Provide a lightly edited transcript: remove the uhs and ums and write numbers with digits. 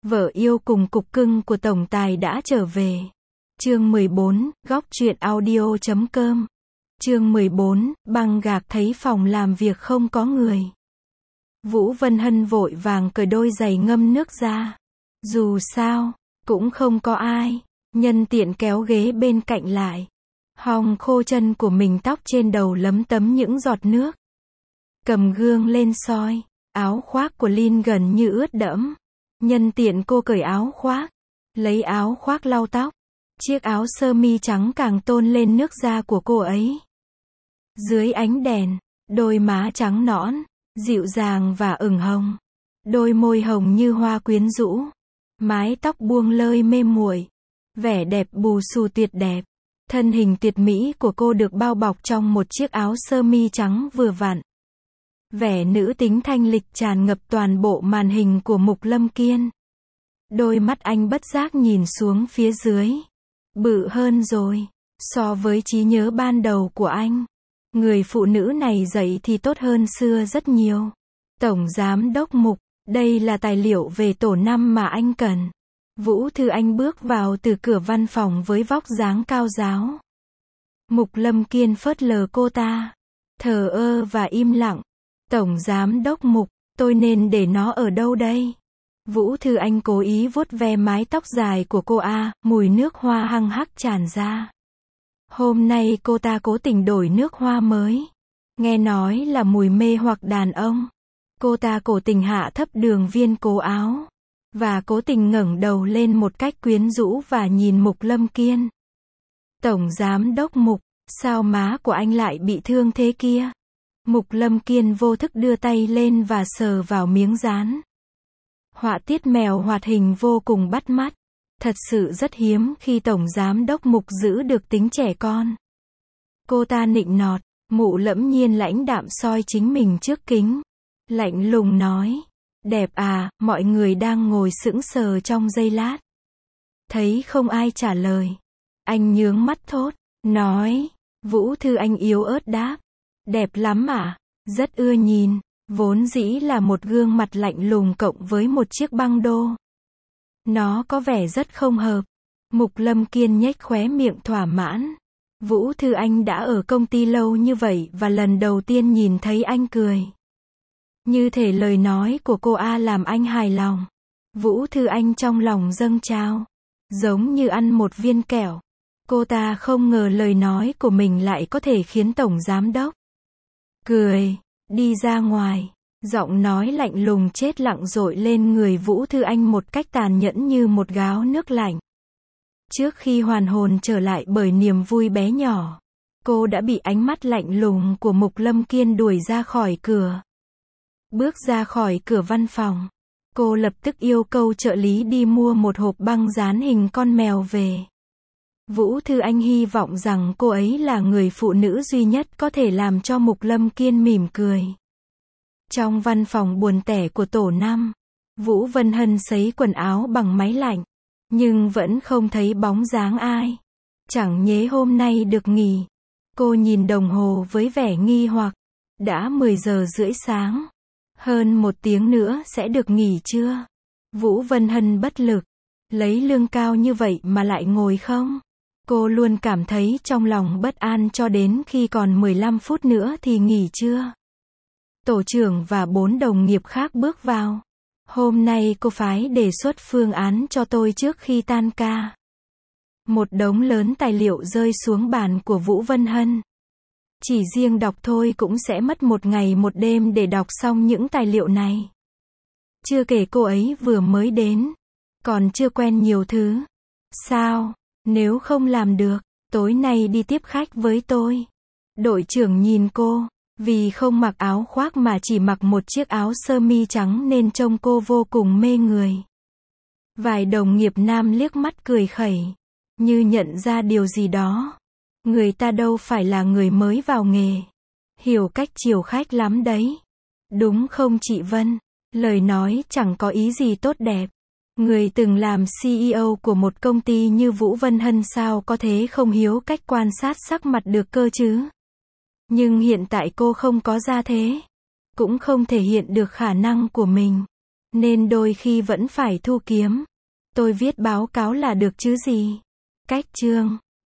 Vợ yêu cùng cục cưng của tổng tài đã trở về. Chương 14, góc truyện audio.com. Chương 14, băng gạc thấy phòng làm việc không có người. Vũ Vân Hân vội vàng cởi đôi giày ngâm nước ra. Dù sao, cũng không có ai, nhân tiện kéo ghế bên cạnh lại. Hong khô chân của mình, tóc trên đầu lấm tấm những giọt nước. Cầm gương lên soi, áo khoác của Lin gần như ướt đẫm. Nhân tiện cô cởi áo khoác, lấy áo khoác lau tóc. Chiếc áo sơ mi trắng càng tôn lên nước da của cô ấy. Dưới ánh đèn, đôi má trắng nõn, dịu dàng và ửng hồng. Đôi môi hồng như hoa quyến rũ. Mái tóc buông lơi mê muội. Vẻ đẹp bù xù tuyệt đẹp. Thân hình tuyệt mỹ của cô được bao bọc trong một chiếc áo sơ mi trắng vừa vặn. Vẻ nữ tính thanh lịch tràn ngập toàn bộ màn hình của Mục Lâm Kiên. Đôi mắt anh bất giác nhìn xuống phía dưới. Bự hơn rồi, so với trí nhớ ban đầu của anh. Người phụ nữ này dậy thì tốt hơn xưa rất nhiều. Tổng Giám đốc Mục, đây là tài liệu về tổ 5 mà anh cần. Vũ Thư Anh bước vào từ cửa văn phòng với vóc dáng cao ráo. Mục Lâm Kiên phớt lờ cô ta, thờ ơ và im lặng. Tổng Giám đốc Mục, tôi nên để nó ở đâu đây? Vũ Thư Anh cố ý vuốt ve mái tóc dài của cô mùi nước hoa hăng hắc tràn ra. Hôm nay cô ta cố tình đổi nước hoa mới. Nghe nói là mùi mê hoặc đàn ông. Cô ta cố tình hạ thấp đường viên cố áo. Và cố tình ngẩng đầu lên một cách quyến rũ và nhìn Mục Lâm Kiên. Tổng Giám đốc Mục, sao má của anh lại bị thương thế kia? Mục Lâm Kiên vô thức đưa tay lên và sờ vào miếng dán. Họa tiết mèo hoạt hình vô cùng bắt mắt. Thật sự rất hiếm khi Tổng Giám đốc Mục giữ được tính trẻ con. Cô ta nịnh nọt, Mụ Lẫm Nhiên lãnh đạm soi chính mình trước kính. Lạnh lùng nói, đẹp à, mọi người đang ngồi sững sờ trong giây lát. Thấy không ai trả lời. Anh nhướng mắt thốt, nói, Vũ Thư Anh yếu ớt đáp. Đẹp lắm à, rất ưa nhìn. Vốn dĩ là một gương mặt lạnh lùng cộng với một chiếc băng đô. Nó có vẻ rất không hợp. Mục Lâm Kiên nhếch khóe miệng thỏa mãn. Vũ Thư Anh đã ở công ty lâu như vậy và lần đầu tiên nhìn thấy anh cười. Như thể lời nói của cô làm anh hài lòng. Vũ Thư Anh trong lòng dâng trào. Giống như ăn một viên kẹo. Cô ta không ngờ lời nói của mình lại có thể khiến Tổng Giám đốc cười. Đi ra ngoài. Giọng nói lạnh lùng chết lặng dội lên người Vũ Thư Anh một cách tàn nhẫn như một gáo nước lạnh. Trước khi hoàn hồn trở lại bởi niềm vui bé nhỏ, cô đã bị ánh mắt lạnh lùng của Mục Lâm Kiên đuổi ra khỏi cửa. Bước ra khỏi cửa văn phòng, cô lập tức yêu cầu trợ lý đi mua một hộp băng dán hình con mèo về. Vũ Thư Anh hy vọng rằng cô ấy là người phụ nữ duy nhất có thể làm cho Mục Lâm Kiên mỉm cười. Trong văn phòng buồn tẻ của tổ 5, Vũ Vân Hân sấy quần áo bằng máy lạnh, nhưng vẫn không thấy bóng dáng ai. Chẳng nhẽ hôm nay được nghỉ. Cô nhìn đồng hồ với vẻ nghi hoặc. Đã 10 giờ rưỡi sáng. Hơn 1 tiếng nữa sẽ được nghỉ chưa? Vũ Vân Hân bất lực. Lấy lương cao như vậy mà lại ngồi không? Cô luôn cảm thấy trong lòng bất an cho đến khi còn 15 phút nữa thì nghỉ trưa. Tổ trưởng và 4 đồng nghiệp khác bước vào. Hôm nay cô phái đề xuất phương án cho tôi trước khi tan ca. Một đống lớn tài liệu rơi xuống bàn của Vũ Vân Hân. Chỉ riêng đọc thôi cũng sẽ mất 1 ngày 1 đêm để đọc xong những tài liệu này. Chưa kể cô ấy vừa mới đến. Còn chưa quen nhiều thứ. Sao? Nếu không làm được, tối nay đi tiếp khách với tôi. Đội trưởng nhìn cô. Vì không mặc áo khoác mà chỉ mặc một chiếc áo sơ mi trắng nên trông cô vô cùng mê người. Vài đồng nghiệp nam liếc mắt cười khẩy, như nhận ra điều gì đó. Người ta đâu phải là người mới vào nghề. Hiểu cách chiều khách lắm đấy. Đúng không chị Vân? Lời nói chẳng có ý gì tốt đẹp. Người từng làm CEO của một công ty như Vũ Vân Hân sao có thể không hiếu cách quan sát sắc mặt được cơ chứ? Nhưng hiện tại cô không có gia thế, cũng không thể hiện được khả năng của mình, nên đôi khi vẫn phải thu kiếm. Tôi viết báo cáo là được chứ gì. Cách chương